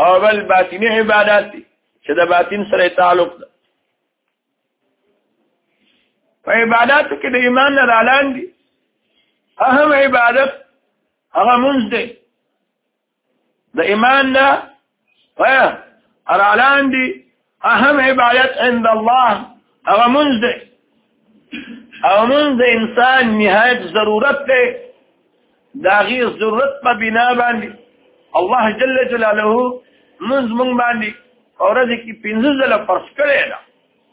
او بل باطنی عبادت دي چې د باطن سره تعلق ده. په عبادت کې د ایمان نه رالاندې اهم عبادت هغه مونږ دی. د ایمان نه رالاندې اهم عبادت عند الله هغه مونږ دی. او مونږ د انسان نهایت ضرورت دی. د هغې ضرورت په بنا باندې الله جل جلاله مونږ باندې په ورځ کې 15 ځله فرض کړی ده.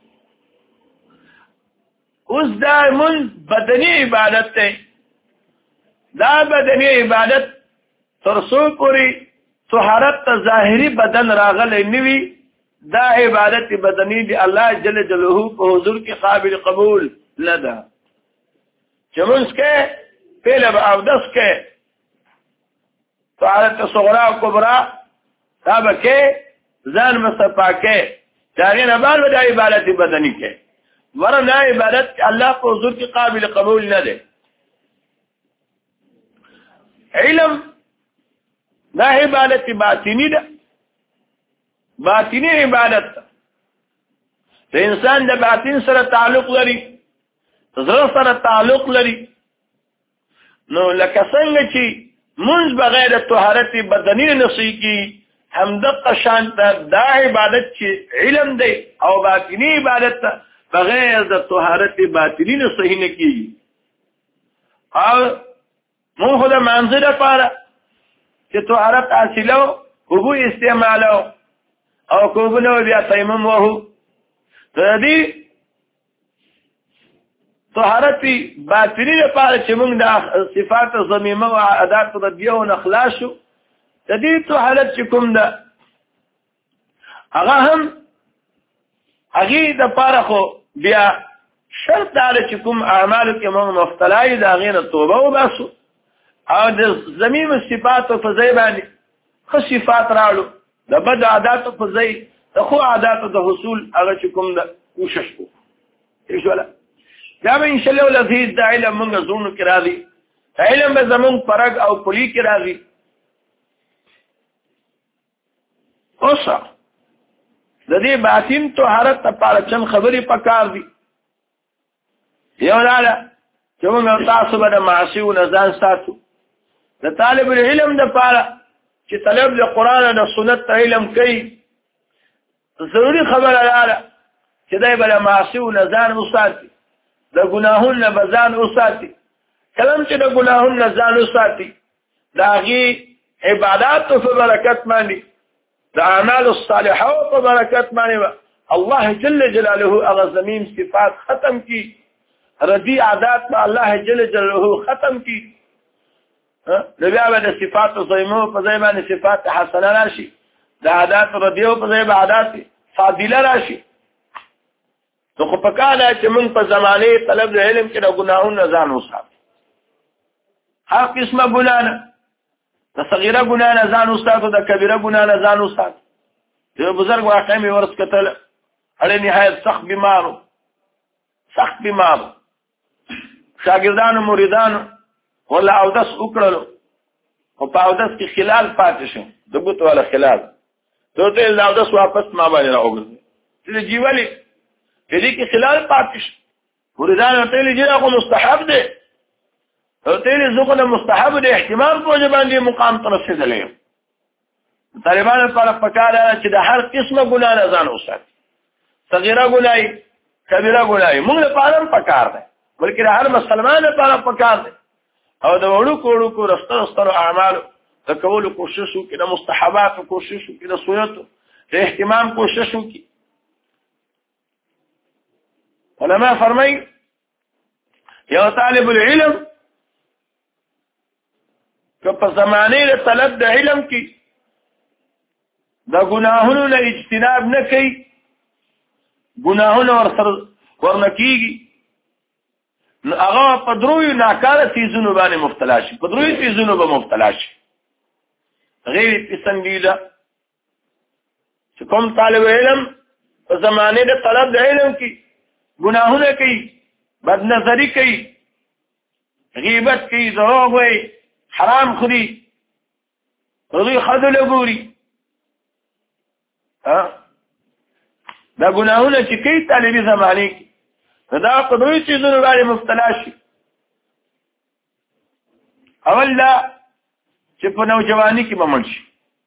اوس دا مونږ بدني عبادت دی. دا بدني عبادت تر څو پورې طهارت ته ظاهري بدن راغلی نه وي دا عبادت بدني دی الله جل جلاله په حضور کې قابل قبول نه ده. چې مونږ کې پهله به اودس کې طهارت صغرا او کبرا دا به کې ځان مصفا کې دا غیر بعد د عبادت بدني کې ورنه عبادت الله په حضور کې قابل قبول نه ده. علم دا عبادت باطنی ده. باطنی عبادت د انسان د باطن سره تعلق لري زړه سره تعلق لري. نو لکه څنګه چې منځ بغیر طهارت بدنی نصی کی همدغه شان دا عبادت چې علم دی او باطنی عبادت بغیر د طهارت باطنی نه صحیح نه کیږي. او مونږ د منځ لپاره چې طهارت حاصلو وبو استعمالو او کوبنو بیا تیمم وهو د دې طهارت باطنی لپاره چې موږ د صفات ضمیمه او عادات د دیو نخلاصو د دې طهارت چې کوم ده هغه هم هغه د لپاره خو بیا شرط دا چې کوم اعمال کې موږ مفتلای دا غیر توبه وباسو او د ضمیم صفات په ځای باندې خو صفات راړو د بد عادت په ځای د خو عادت د حصول هغه چې کوم ده کوشش کو ایشواله دا به ان شاء الله لذیذ د علم موږ زونو کې راځي. علم به زمون فرق او پولی کې راځي. اوسه د دې باطن طهارت لپاره چم خبرې پکار دي. یو لاله چې موږ تاسو به معاصی او نزان ساتو د طالب العلم لپاره چې طلب د قران او سنت علم کوي ضروري خبره لاله چې دای بل معاصی او نزان وساتي د ګناهونو بزان وساتي. کلم چې د ګناهونو ځان وساتي دا غي عبادت په برکت باندې د اعمال الصالحه په برکت باندې الله جل جلاله اغزمیم صفات ختم کی ردی عادات په الله جل جلاله ختم کی. بیا به صفات ضمیمه په ځای باندې صفات حسنه راشي د عادات ردیو په ځای باندې عادات فاضله راشي. نو خو پکاله چې موږ په زمانه طلب علم کې د ګناهونو ځان وساتو. هر قسمه ګناه نه د صغیره ګناه نه ځان وساتو د کبیره ګناه نه ځان وساتو. یو بزرګ واقع مې ورس کتل اړ نهایت سخت بیمار شاګردانو مریدانو ولا اودس وکړلو او په اودس کې خلال پاتې شو د ګوت ولا خلال ته د اودس واپس ما باندې راوګرځي چې جیوالي دې کې خلال پاتې شو مریدانو ته لږه خو مستحب دی او ته لږه مستحب دی احتمال په باندې مقام ته رسیدلې. طالبانو لپاره پکاره چې د هر قسمه ګناه نه ځان وساتي. صغیره ګناي کبیره ګناي موږ لپاره پکار دی بلکې د هر مسلمان لپاره پکار دی. او د وړو کو رستو اعمال د کولو کوشش وکړي د مستحبات کوشش وکړي د سنتو د اهتمام کوشش وکړي. علماء فرمایي یو طالب العلم که په زمانه د طلب د علم کې د ګناهونو نه اجتناب نه کوي ګناهونه ورنه کیږي نو هغه په دروي ناکاره چیزونو باندې مبتلا شي په دروي چیزونو به مبتلا شي. غیر پسندیده چې کوم طالب علم په زمانه د طلب د علم کې ګناهونه کوي بد نظری کوي غیبت کوي دروغ وایي حرام خوري رضی خذل ګوري دا ګناهونه چې کوي طالبي زمانه کې دا قدوي چیزونه باندې مبتلا شي. اول دا چې په نوجواني کې مړ شي،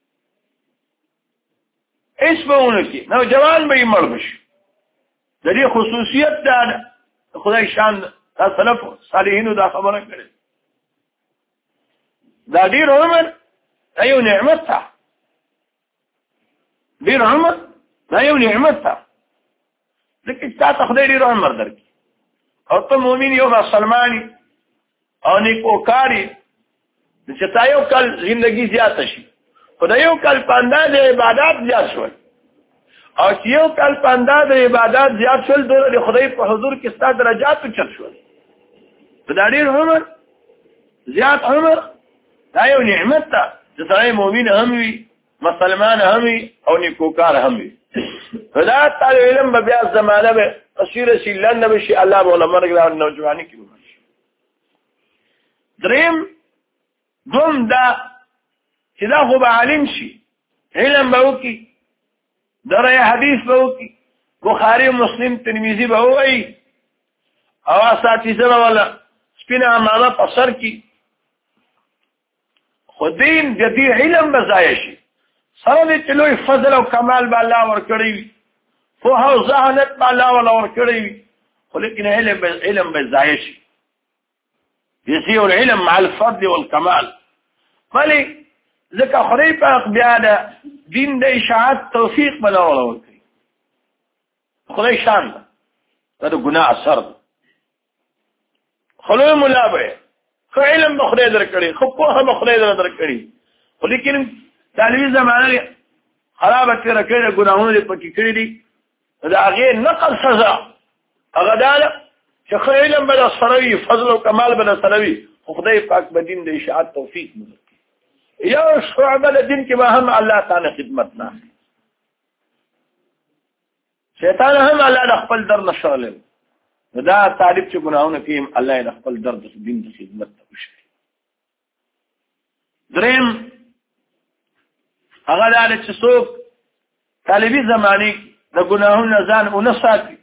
هیڅ به ونه کړي، نوجوان به یې مړ بشي. د دې خصوصیت دا خدای شان دا سلف صالحینو دا خبره کړې. دا ډېر عمر دا یو نعمت ده، ډېر عمر دا یو نعمت ده، ځکه چې تا ته خدای ډېر عمر درکړي او ته مؤمن یو مسلمان او نیکوکاري چې تا یو کال زندگی زیاته شي، خو د یو کال په اندازې عبادات زیات شول او چې یو کال په اندازې عبادات زیات شول دوی د خدای په حضور کې ستا درجات اوچت شول. دا ډېر عمر زیات عمر دا یو نعمت ده چې سړی مؤمن هم وي، مسلمان هم وي او نیکوکار هم وي. دا طالب علم به بیا زمانه به قصیره شي، لنډه به شي، الله به له مرګ را نوجواني کې به شي. دریم دوم دا چې دا خو به عالم شي، علم به وکړي، درې حدیث به وکړي، بخاري مسلم ترمذي به ووایي او اساتذه به ولا سپینه امامه په سر کې، خو دین د دې علم به ضایع شي. سره دې چې لوی فضل او کمال به الله ورکړی وي، پوهه او ذهانت به الله ولا ورکړی وي، خو لیکن علم به ضایع شي. يسير العلم مع الفضل والكمال. ولی ځکه خدای پاک بیا د دین د اشاعت توفیق بل ورکړي. خدای شان ده، دا د ګناه اثر ده. خلوی مولا به خو علم به خدای درکړي، خو پوهه به خدای درکړي، خو لیکن طالبي زمانه خرابه تېره کړې، ګناهونه یې پکې کړي دي. د هغې نقل سزا هغه دا ده چې ښه علم به درسره وي، فضل او کمال به درسره وي، خو خدای پاک به دین د اشاعت توفیق نه درکړي. یو شعبه د دین کې به هم الله تعالی خدمت نه اخلي. شیطان هم الله د خپل در نه شغلی، دا طالب چې ګناهونه کوي الله یې د خپل در د دین د خدمت ته وشړي. دریم هغه دا چې څوک طالبي زمانې د ګناهونو ځان ونه ساتي،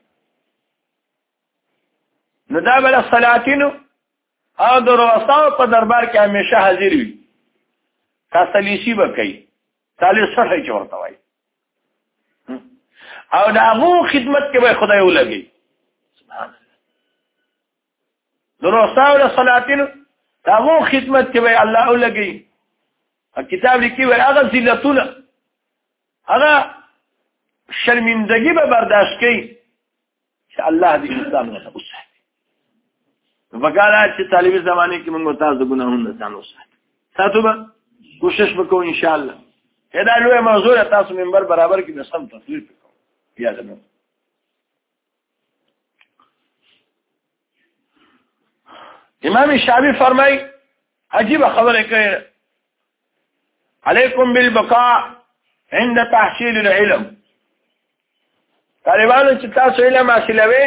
نو دا به د سلاطینو او د رؤساو په دربار کې همیشه حاضر وي، تاسلیشي به کوي، تالیس سټی چې ورته وایي، او د هغو خدمت کې به خدای ولګي. سبحان الله. د رؤساو د سلاطینو د هغو خدمت کې به الله ولګي. کتاب لیکي وایي هغه ذلتونه، هغه شرمندګي به برداشت کوي چې الله دې انسان ورته وساتي. وکاله چې طالبي زمانه کې موږ تاسو د ګناهونو ځان وساتو، ساتو به کوشش وکړو ان شاء الله. دا لوی موضوع تاسو منبر برابر کې د سم تفصیل وکړو. یاد مو امام شافعي فرمای عجیب خبره کوي، علیکم بالبقاء عند تحصیل العلم. طالبانو چې تاسو علم حاصلوي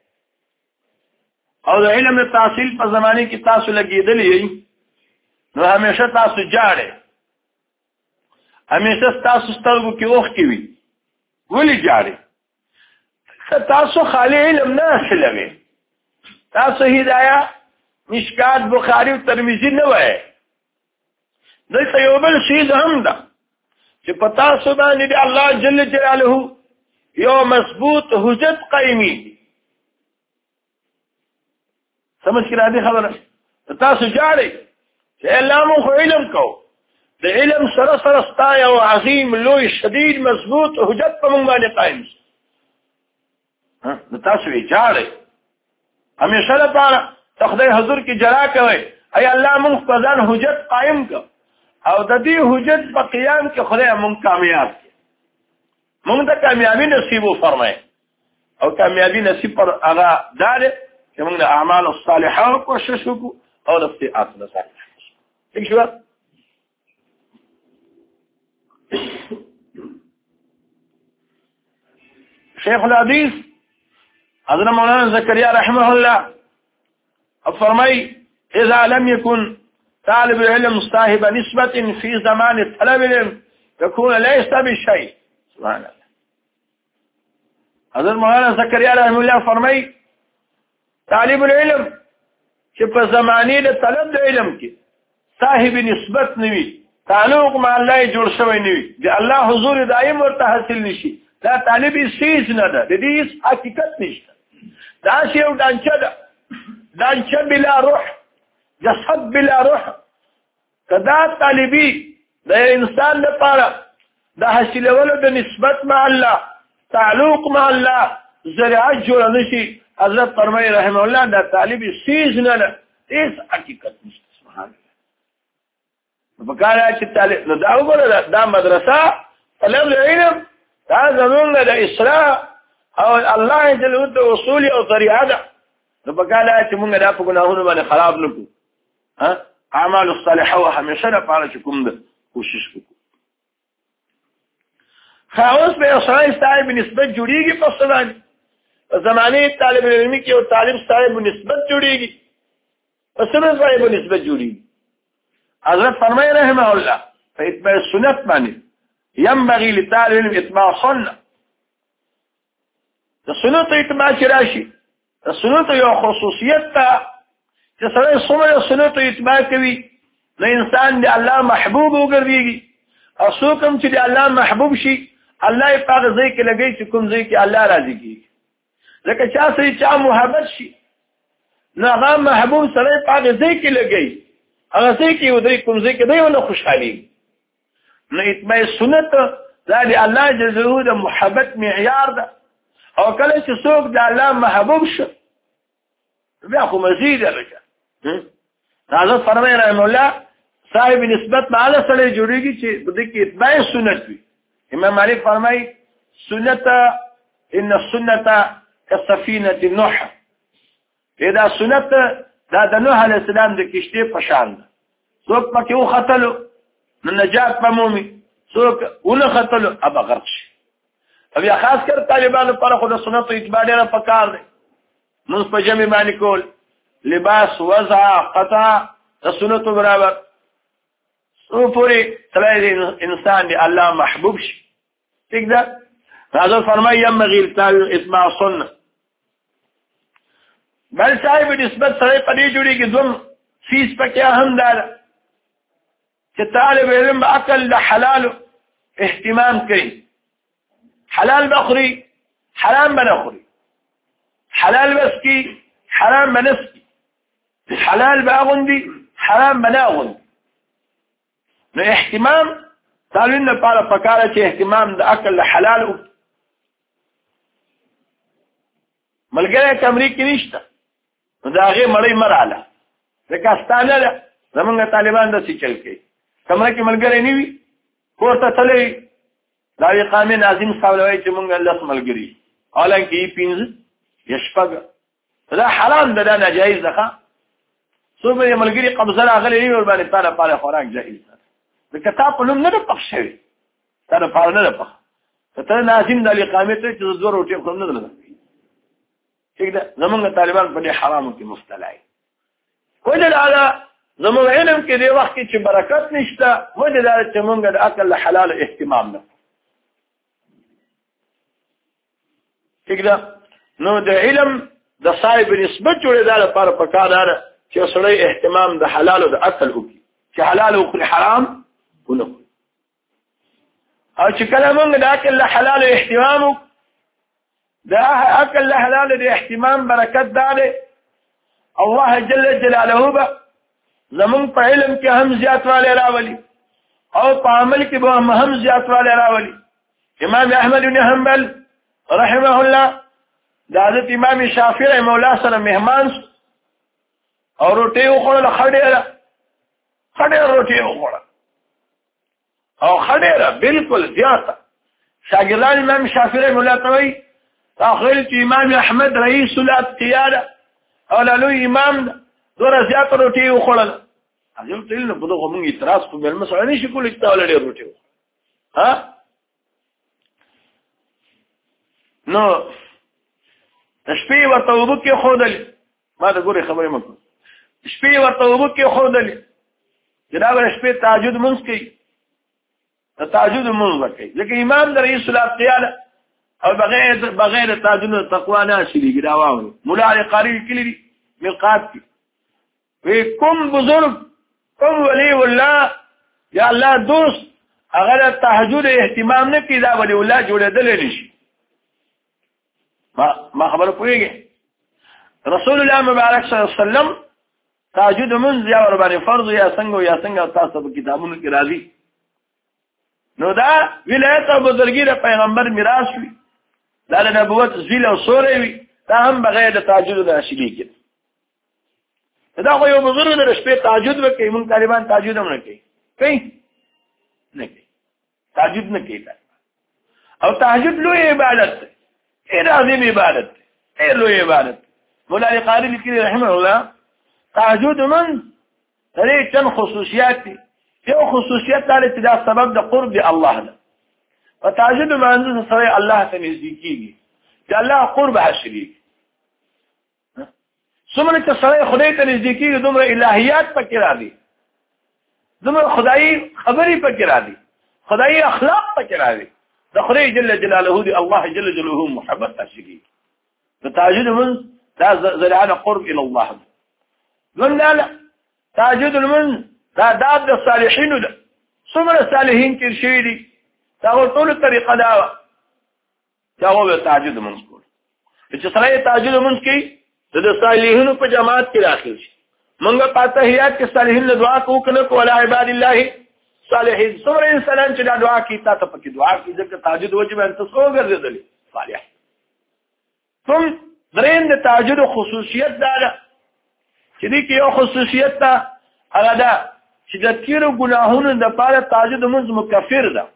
او د علم تحصیل په زمانه کې تاسو لګیدلې نو همیشه تاسو جاړئ، همیشه تاسو سترګو کې اوښکې وي. ولې جاړئ؟ تاسو خالی علم نه حاصلوي، تاسو هدايه مشکات بخاری او ترمذی نه وایي. دلته یو بل شیز هم ده چې په تاسو باندې الله جل جلاله یو مضبوط حجت قایمي. سمجھ کې راځي خبره؟ تاسو جاړئ چې الله مو علم کو، د علم سره سره ستا یو عظیم لوی شدید مضبوط حجت په موږ باندې قائم شي. تاسو یې جاړئ همیشه لپاره خدای حضور کې جلا کوي، ای الله موږ په ځان حجت قائم کو او د دې حجت په قیام کې خدای موږ کامیاب کړي، موږ ته کامیابی نصیب وفرمایي. او کامیابی نصیب پر هغه دار چې موږ د اعمال الصالحه کوشش وکړو او د اطاعت سره. ٹھیک شو؟ شیخ الحدیث حضرت مولانا زکریا رحمه الله فرمای اذا لم يكن طالب العلم صاحب نسبة في زمان طلب العلم يكون ليس بشيء سبحان الله. حضرت مولانا زکریا رحم الله فرمای طالب العلم چې په زمانه د طلب د علم کې صاحب نسبت نوي تعلق مع الله جوړ شوی نوي د الله حضور دائم ورته حاصل نشي دا طالب سیز نه ده د دې حقیقت نشته دا شی او دانچه ده دانچه بلا روح جسد بلا روح کدا طالبي د انسان لپاره د حاصلولو د نسبت مع الله تعلق مع الله ذریعہ جوړ نشي حضرت فرمای رحم الله دا طالب سیز نه ده هیڅ حقیقت نشته سبحان الله. په کار چې طالب نو دا وګوره دا مدرسه طلب العلم دا زمونږ د اصلاح او الله جل وعلا اصول او طریقه ده نو په کار چې موږ دا په ګناهونو باندې خراب نه کړو اعمال الصالحه او همیشه لپاره چې کوم ده کوشش وکړو. خاص به اصلاح صاحب نسبت جوړیږي په سلام زمانه طالب علم کې او طالب صاحب نسبت جوړیږي په سره صاحب نسبت جوړیږي. حضرت فرمای رحمه الله په اتباع سنت باندې ينبغي لطالب العلم اتباع سنه د سنت اتباع راشي د سنت یو خصوصیت ته چې سره څومره سنت اتباع کوي نو انسان دی الله محبوب وګرځي او څوک هم چې دی الله محبوب شي الله یې په ځای کې لګي چې کوم ځای کې الله راضي کیږي لکه چا سره چا محبت شي نو هغه محبوب سره په ځای کې لګي هغه ځای کې ودري کوم ځای کې دی ونه خوشحالي نو اتباع سنت دا دی الله جل جلاله د محبت معیار ده او کله چې څوک د الله محبوب شي بیا خو مزید لکه حضرت فرمای رحم الله صاحب نسبت معاله سره جوړیږي چې د دې کې اتباع سنت وي. امام مالک فرمای سنت ان السنه كسفينه نوح دا سنت دا د نوح علی السلام د کشتی په شان ده څوک پکې وختلو نو نجات پمومي څوک ونه ختلو ابا غرق شي. بیا خاص کر طالبانو پر خو د سنت اتباع ډیره پکار دی نو په جمع باندې کول لباس وضع قطع د سنت برابر سو پوری تلای انسان دی الله محبوب شي ٹھیک ده. حضرت فرمای ينبغي اتباع سنه بل صاحب نسبت سره پدې جوړیږي دوم فیس پکې اهم ده چې طالب علم عقل له حلال اهتمام کوي حلال بخوري حرام بنخوري حلال بسكي حرام بنسكي حلال باغندي حرام بناغندي نو اهتمام طالبين لپاره پکاره چې اهتمام د عقل له حلال ملګری کمرې کې نشته نو دا هغه مړی مراله ځکه ستانه ده زمونږ طالبان د څه چل کوي کمره کې ملګری نه وي پورته تللی دا یې قانون عظیم صاحبوي چې مونږ الله ملګری حالانکه یې پینځه یشپګ دا حرام ده دا ناجایز ده څو به ملګری قبضه راغلی وي ور باندې تعالی پاره خوراک جایز ده د کتاب په نوم نه ده پخ شوی تعالی پاره نه ده پخ ته لازم د اقامت ته زور روټي خو نه ده ٹھیک ده زمونږ طالبان په دې حرامو کې مبتلا دي وجه دا زمونږ علم کې دی وخت چې برکت نشته وجه دا چې مونږ د عقل حلال اهتمام نه ٹھیک ده نو د علم د صاحب نسبت جوړېدل لپاره پکار ده چې سړی اهتمام د حلال او د عقل وکړي چې حلال او حرام ونه او چې کله مونږ د عقل حلال اهتمام دا عقل حلال د اهتمام برکت ده الله جل جلاله به زمون په علم کې هم زیاتوالی راولي او په عمل کې به هم زیاتوالی راولي. امام احمد بن حنبل رحمه الله د حضرت امام شافعي مولا سره مهمان او روټي وخوړل خډيره روټي وخوړل او خډيره بالکل زیاته شاګردان امام شافعي مولا ته وایي تاخير امام احمد رئيس القياده او له امام دوره زیات روټي وخوړل هغه تل نه په دغه مونږ اعتراض کوو بل مسله نشي کولای چې تاول ډېر روټي ها نو شپې ورته وبو کې خودل ما دا ګوري خبرې مکو شپې ورته وبو کې خودل جناب شپې تهجد مونږ کوي تهجد منذ وکي لکه امام د رئیس القیاده او بغیر تهجد تقوا نه شي دا واو مولا قاری کلی میقات وی کوم بزرگ کوم ولی والله یا الله دوست اگر تهجد اهتمام نه کی دا ولی الله جوړېدل نشي ما خبر پوهیږي رسول الله مبارک صلی الله علیه وسلم تهجد منذ یا ور باندې فرض یا څنګه تاسو په کتابونو کې راځي نو دا ولایت او بزرګی د پیغمبر میراث وي دا د نبوت زیل او سورې وي دا هم بغیر د تهجد نه شي کېږي دا خو یو بزرګ د شپې تهجد وکړي مونږ طالبان تهجد هم نه کوي نه کوي تهجد نه کوي او تهجد لوی عبادت دی ډېر عظیم عبادت دی ډېر لوی عبادت مولا قاری لیکلي رحمه الله تهجد من لري چند خصوصیات دي یو خصوصیت دا چې دا سبب د قرب دی الله نه او تهجد معنی سره الله ته نږدې کیږي چې الله قرب حاصلېږي څومره چې سره خدای ته نږدې کیږي دومره الهیات پکې راځي دومره خدای خبرې پکې راځي خدای اخلاق پکې راځي د خدای جل جلاله دی الله جل جلاله محبت حاصلېږي د تهجد من دا ذریعه قرب الى الله من لا تهجد من دا داد د صالحینو ده څومره صالحین کې شوي دي دا ټول طریقه دا هو تهجد منځ کول چې سره تهجد منځ کې د صالحینو په جماعت کې داخل شي موږ په تحیات کې صالحین له دعا کوو کنه کو علی عباد الله صالحین څومره انسان چې دا دعا کوي تاسو په کې دعا کوي ځکه تهجد واجب ان تاسو وګرځېدل صالح ثم درین د تهجد خصوصیت دا چې دې کې یو خصوصیت ده هغه ده چې د تیرو ګناهونو د پاره تهجد منځ مکفر ده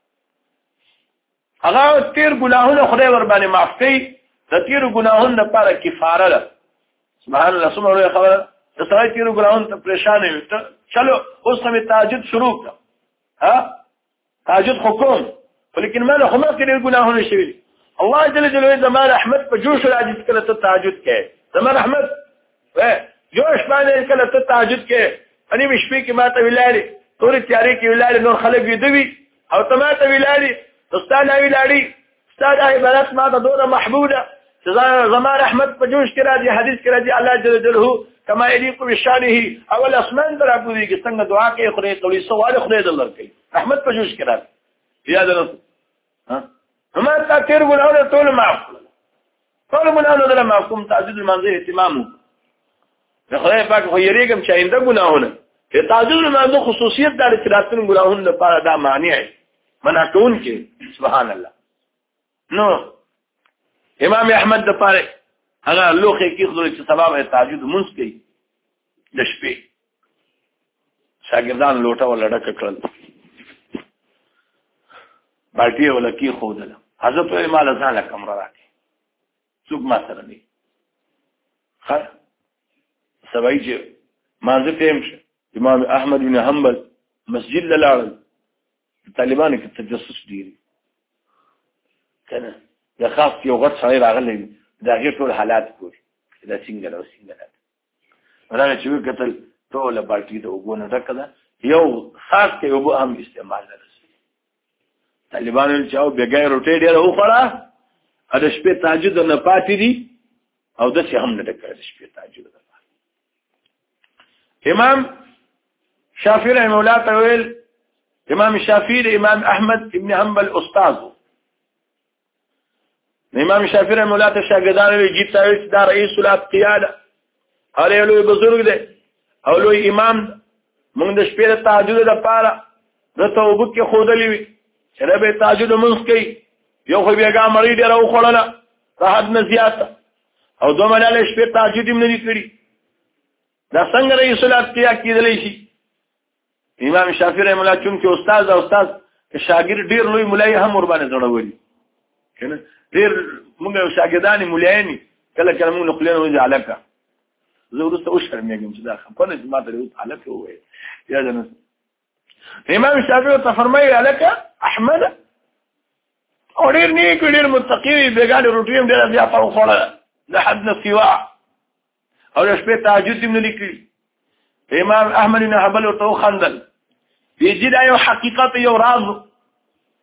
هغه تیر ګناهونه خدای ور باندې معاف کوي د تیرو ګناهونو د پاره کفاره ده سبحان الله سمره خبره د سړی تیرو ګناهونو ته پریشان وي ته چلو اوس هم تهجد شروع کړه ها تهجد حکم ولیکن ما له خمس کې ګناهونه شوي الله جل جلاله زمان احمد په جوش راځي کله ته تهجد کې زمان احمد جوش باندې کله ته تهجد کې اني مشپې کې ما ته ویلاري تورې تیارې کې ویلاري نور خلک ویدوي او ته ما ته ویلاري استاد ویلاري استاد عبادت ما ته دوره محبوبه زمان احمد په جوش کې راځي حدیث کې راځي الله جل جلاله کما يليق بشانه اول اسمان در ابو دي څنګه دعا کوي خدای قولي سوال خدای دلر کوي احمد په جوش کې راځي یاد رسول ها هم تا تیر ګناونه ټول معاف ټول ګناونه دلته معاف کوم تعجد المنزل اهتمامو خدای پاک خو یریګم چې آینده ګناهونه ته تعجد المنزل خصوصیت د اعترافونو ګناهونو لپاره دا معنی ہے منع کون کې سبحان الله نو امام احمد د پاره هغه لوخه کې خو چې سبب تعجد منځ کوي د شپې شاګردان لوټه ولډه کړل باټي ولکی خودل حضرت مال ځان کمره راکې څوک ما سره دی خا سبای چې مازه ټیم شه امام احمد بن حنبل مسجد لاړل طالبان کې تجسس ډیر کنه د خاص یو غټ شاعر راغلی دا غیر ټول حالات کوي دا څنګه او څنګه راځي چې کتل ټول باټي د وګونه ټکدا یو خاص کې یو هم استعمال نه طالبانو چې او بګای روټي ډیر او خړه د شپې تهجد نه پاتې دي او د څه هم نه کړی د شپې تهجد امام شافعي رحمه الله تعالی امام شافعي د امام احمد ابن حنبل استاد امام شافعي رحمه الله ته شاګردان ویږي چې دا رئیس القیاده هغه لوی بزرګ دی او لوی امام موږ د شپې تهجد لپاره د توبه کې خودلې وي چې به تهجد منځ کوي یو خو بیګا مړی ډیر او خړله راحت نه زیات او دوه ملاله شپې تهجد هم نه کړی دا څنګه رئیس القیا کېدلی شي امام شافعي رحمه الله چون کې استاد او استاد شاګرد ډیر لوی مولای هم ور باندې ضروري کنه ډیر موږ شاګردان مولایانی کله کله موږ نقلین وځي علاقه زه ورسته او شرمېږم چې دا خپل ما ته یو علاقه وای یا جن امام شافعي ته فرمایي علاقه احمد اور ډیر نیک ډیر متقی بیګاله روټیم ډیر بیا په خوړه د حد نه سیوا او شپه تهجد هم نه لیکي امام احمد بن حنبل او خندل یجد یو حقیقت یو راز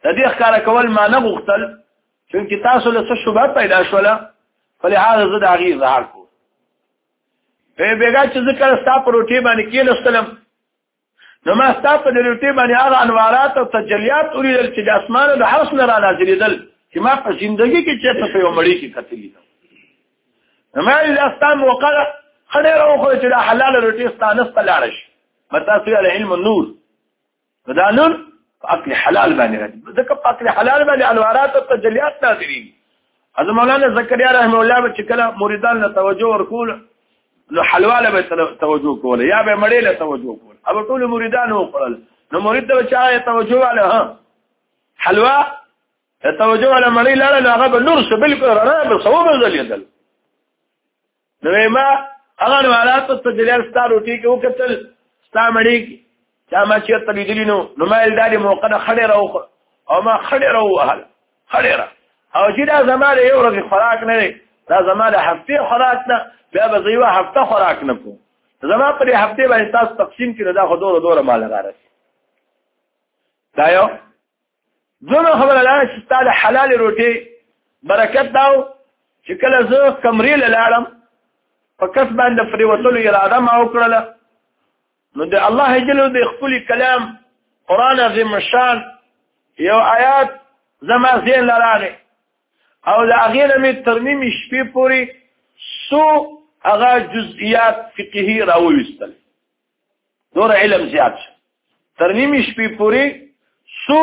د دې ښکارا کول ما نه غوښتل چې تاسو له څه شوبه پیدا شوله فلهذا زه د هغې اظهار کوم بیګا چې ذکر ستا په روټۍ باندې کېناستلم نو ما ستا په دې روټۍ باندې هغه انوارات او تجلیات ولیدل چې د اسمانو د حرس نه را نازلېدل چې ما په زندګي کې چېرته په یو مړي کې کتلي نو ما ویل دا ستا موقع ده ښه ډېره وخوره چې دا حلاله روټۍ ستا نسته لاړه شي تاسو ویل علم النور دا نور په عقل حلال باندې راځي ځکه په عقل حلال باندې انوارات او تجلیات نازلېږي حضرت مولانا زکریا رحمه الله به چې کله مریدان له توجه ورکول نو حلواله به توجه کوله یا به مړې له توجه کوله اب ټول مریدان وکړل نو مرید ته چا توجه واله ها حلوا توجه واله مړې لاله هغه به نور څه بالکل رڼا به صوب زلیدل نو ما هغه انوارات او تجلیات ستا روټي کې وکتل ستا مړې کې چا ما چېرته لیدلي نو ما ویل دا دې موقع ده ښه ډېره وخوره او ما ښه ډېره ووهله ښه ډېره او چې دا زما د یو ورځې خوراک نه دی دا زما د هفتې خوراک نه بیا به زه یوه هفته خوراک نه کوم زما په دې هفتې باندې تاسو تقسیم کړي دا خو دوره ماله رارسي دا یو دومره خبره ده چې ستا د حلالې روټۍ برکت دا و چې کله زه کمرې له لاړم په کس باندې پرېوتلو اراده ما وکړله نو د الله جل د خپل کلام قرآن عظیم الشان یو آیات زما ذهن له راغی او د هغې نه مې تر نیمې شپې پورې څو هغه جزئیات فقهي راوویستل دوره علم زیات شو تر نیمې شپې پورې څو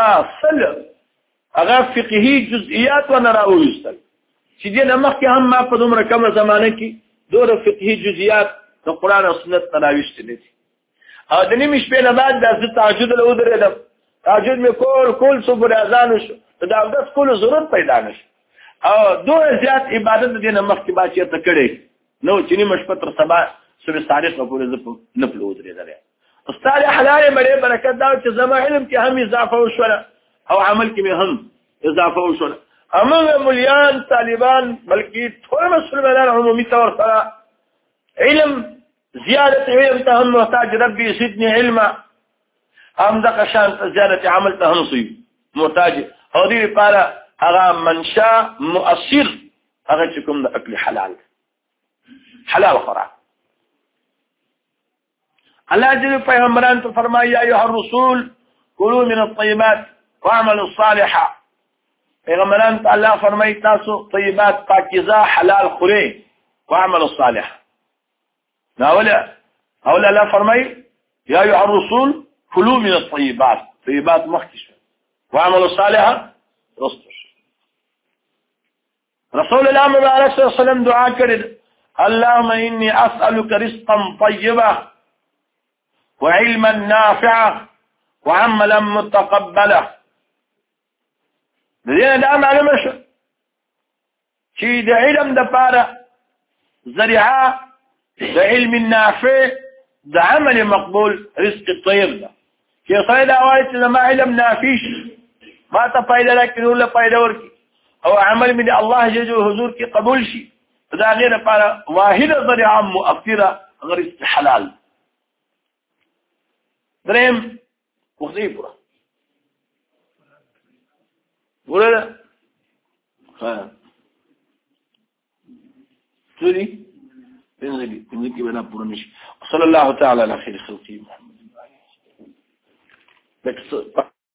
هغه فقهي جزئیات ونه راوویستل چې دې نه مخکې هم ما په دومره کمه زمانه کې دوره فقهي جزئیات د قرآن او سنت نه راویستلی دي او د نیمې شپې نه بعد دا زه تهجد له ودرېدم تهجد مې کول څو پورې اذان وشو د اودس کولو ضرورت پیدا نه شو او دومره زیات عبادت د دې نه مخکې با چېرته کړی نو چې نیمه شپه تر سبا صبح صادقه پورې زه نه پله ودرېدلی ستا د حلالې مړې برکت دا چې زما علم کې هم اضافه وشوله او عمل کې مې هم اضافه وشوله همغه ملیان طالبان بلکې ټول مسلمانان عمومي طور سره علم زیادت علم ته هم محتاج ربي زدني علما هم دغه شان زیادت عمل ته هم صوي محتاج او دې لپاره هغه منشا مؤثر هغه چې کوم د اکل حلال خوراک الله جل پیغمبران ته فرمایي یا ایها الرسول کلوا من الطيبات واعملوا صالحا پیغمبران ته الله فرمایي تاسو طیبات پاکیزه حلال خورئ واعملوا صالحا اوله الله فرمایي یا ایها الرسول كلوا من الطيبات طيبات مخکشه واعملوا صالحا رسول الله مبارک صلی الله علیه وسلم دعا کړې اللهم اني اسالك رزقا طيبا وعلما نافعا وعملا متقبلا دې دا معلومه شو چې د علم د پاره ذریعه د علم نافع د عمل مقبول رزق طيب ده چې سړی دا وایي چې زما علم نافع شي ما ته فایده راکړي نور له فایده ورکړي او عمل مې د الله جل جلاله حضور کې قبول شي دا غیر لپاره واحده ذریعه مؤثره غیر حلال دریم وخت پورا ورته ها تري بنزلي کې بنا پورا نشي صلی الله تعالی علی خیر خلقی محمد